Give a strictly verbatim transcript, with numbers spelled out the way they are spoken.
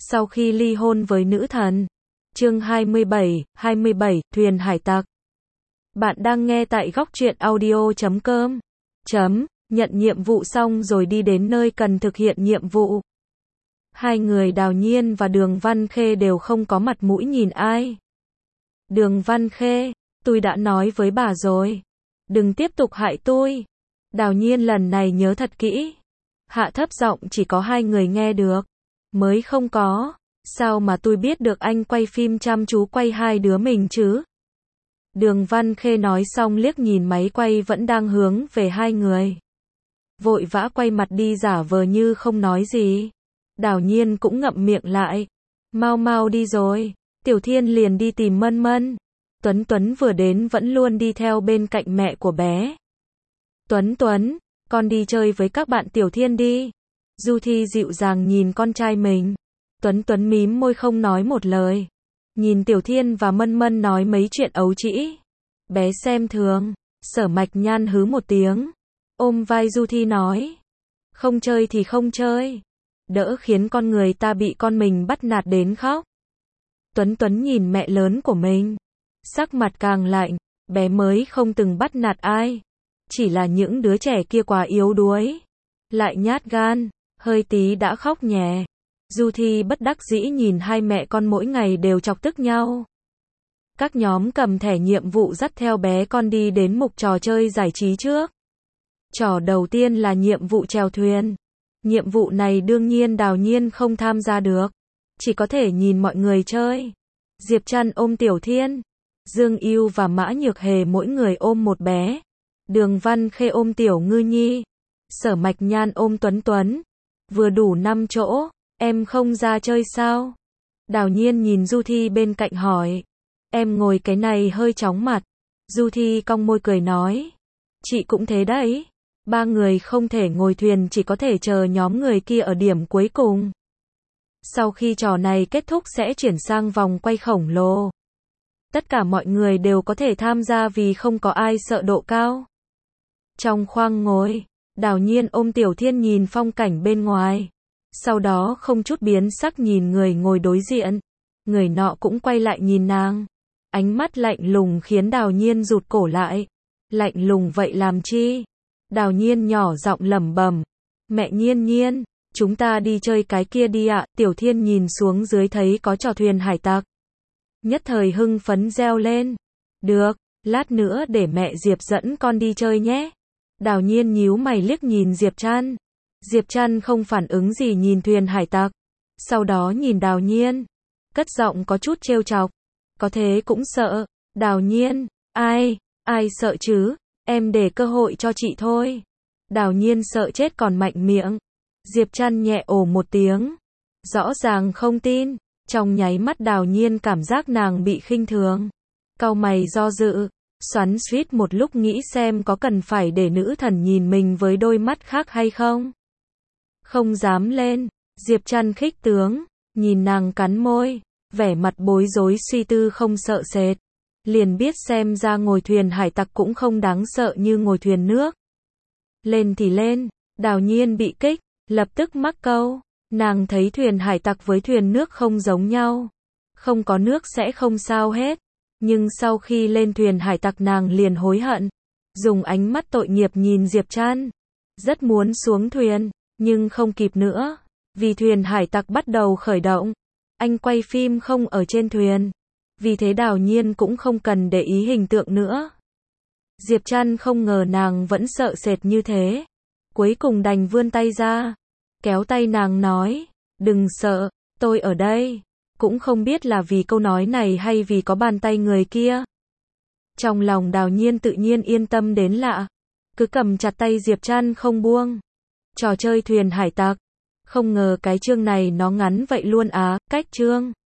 sau khi ly hôn với nữ thần. Chương hai mươi bảy, hai mươi bảy, Thuyền hải tặc. Bạn đang nghe tại góc truyện audio chấm com. Chấm, nhận nhiệm vụ xong rồi đi đến nơi cần thực hiện nhiệm vụ. Hai người Đào Nhiên và Đường Văn Khê đều không có mặt mũi nhìn ai. Đường Văn Khê, tôi đã nói với bà rồi. Đừng tiếp tục hại tôi. Đào Nhiên lần này nhớ thật kỹ. Hạ thấp giọng chỉ có hai người nghe được. Mới không có. Sao mà tôi biết được anh quay phim chăm chú quay hai đứa mình chứ? Đường Văn Khê nói xong liếc nhìn máy quay vẫn đang hướng về hai người. Vội vã quay mặt đi giả vờ như không nói gì. Đào Nhiên cũng ngậm miệng lại. Mau mau đi rồi. Tiểu Thiên liền đi tìm Mân Mân. Tuấn Tuấn vừa đến vẫn luôn đi theo bên cạnh mẹ của bé. Tuấn Tuấn, con đi chơi với các bạn Tiểu Thiên đi. Du Thi dịu dàng nhìn con trai mình. Tuấn Tuấn mím môi không nói một lời. Nhìn Tiểu Thiên và Mân Mân nói mấy chuyện ấu trĩ. Bé xem thường. Sở Mạch Nhan hứ một tiếng. Ôm vai Du Thi nói. Không chơi thì không chơi. Đỡ khiến con người ta bị con mình bắt nạt đến khóc. Tuấn Tuấn nhìn mẹ lớn của mình. Sắc mặt càng lạnh. Bé mới không từng bắt nạt ai. Chỉ là những đứa trẻ kia quá yếu đuối. Lại nhát gan. Hơi tí đã khóc nhè. Du Thi bất đắc dĩ nhìn hai mẹ con mỗi ngày đều chọc tức nhau. Các nhóm cầm thẻ nhiệm vụ dắt theo bé con đi đến mục trò chơi giải trí trước. Trò đầu tiên là nhiệm vụ chèo thuyền. Nhiệm vụ này đương nhiên Đào Nhiên không tham gia được. Chỉ có thể nhìn mọi người chơi. Diệp Trăn ôm Tiểu Thiên. Dương Ưu và Mã Nhược Hề mỗi người ôm một bé. Đường Văn Khê ôm Tiểu Ngư Nhi. Sở Mạch Nhan ôm Tuấn Tuấn. Vừa đủ năm chỗ. Em không ra chơi sao? Đào Nhiên nhìn Du Thi bên cạnh hỏi. Em ngồi cái này hơi chóng mặt. Du Thi cong môi cười nói. Chị cũng thế đấy. Ba người không thể ngồi thuyền, chỉ có thể chờ nhóm người kia ở điểm cuối cùng. Sau khi trò này kết thúc sẽ chuyển sang vòng quay khổng lồ. Tất cả mọi người đều có thể tham gia vì không có ai sợ độ cao. Trong khoang ngồi, Đào Nhiên ôm Tiểu Thiên nhìn phong cảnh bên ngoài. Sau đó không chút biến sắc nhìn người ngồi đối diện. Người nọ cũng quay lại nhìn nàng. Ánh mắt lạnh lùng khiến Đào Nhiên rụt cổ lại. Lạnh lùng vậy làm chi? Đào Nhiên nhỏ giọng lẩm bẩm. Mẹ Nhiên Nhiên, chúng ta đi chơi cái kia đi ạ. Tiểu Thiên nhìn xuống dưới thấy có trò thuyền hải tặc. Nhất thời hưng phấn reo lên. Được, lát nữa để mẹ Diệp dẫn con đi chơi nhé. Đào Nhiên nhíu mày liếc nhìn Diệp Trăn. Diệp Trăn không phản ứng gì nhìn thuyền hải tặc. Sau đó nhìn Đào Nhiên. Cất giọng có chút trêu chọc. Có thế cũng sợ. Đào Nhiên, ai, ai sợ chứ? Em để cơ hội cho chị thôi. Đào Nhiên sợ chết còn mạnh miệng. Diệp Trăn nhẹ ồ một tiếng. Rõ ràng không tin. Trong nháy mắt Đào Nhiên cảm giác nàng bị khinh thường. Cau mày do dự. Xoắn xuýt một lúc nghĩ xem có cần phải để nữ thần nhìn mình với đôi mắt khác hay không. Không dám lên. Diệp Trăn khích tướng. Nhìn nàng cắn môi. Vẻ mặt bối rối suy tư không sợ sệt. Liền biết xem ra ngồi thuyền hải tặc cũng không đáng sợ như ngồi thuyền nước. Lên thì lên. Đào Nhiên bị kích. Lập tức mắc câu. Nàng thấy thuyền hải tặc với thuyền nước không giống nhau. Không có nước sẽ không sao hết. Nhưng sau khi lên thuyền hải tặc nàng liền hối hận. Dùng ánh mắt tội nghiệp nhìn Diệp Trăn. Rất muốn xuống thuyền. Nhưng không kịp nữa. Vì thuyền hải tặc bắt đầu khởi động. Anh quay phim không ở trên thuyền. Vì thế Đào Nhiên cũng không cần để ý hình tượng nữa. Diệp Trăn không ngờ nàng vẫn sợ sệt như thế. Cuối cùng đành vươn tay ra. Kéo tay nàng nói. Đừng sợ, tôi ở đây. Cũng không biết là vì câu nói này hay vì có bàn tay người kia. Trong lòng Đào Nhiên tự nhiên yên tâm đến lạ. Cứ cầm chặt tay Diệp Trăn không buông. Trò chơi thuyền hải tặc. Không ngờ cái chương này nó ngắn vậy luôn á. Cách chương.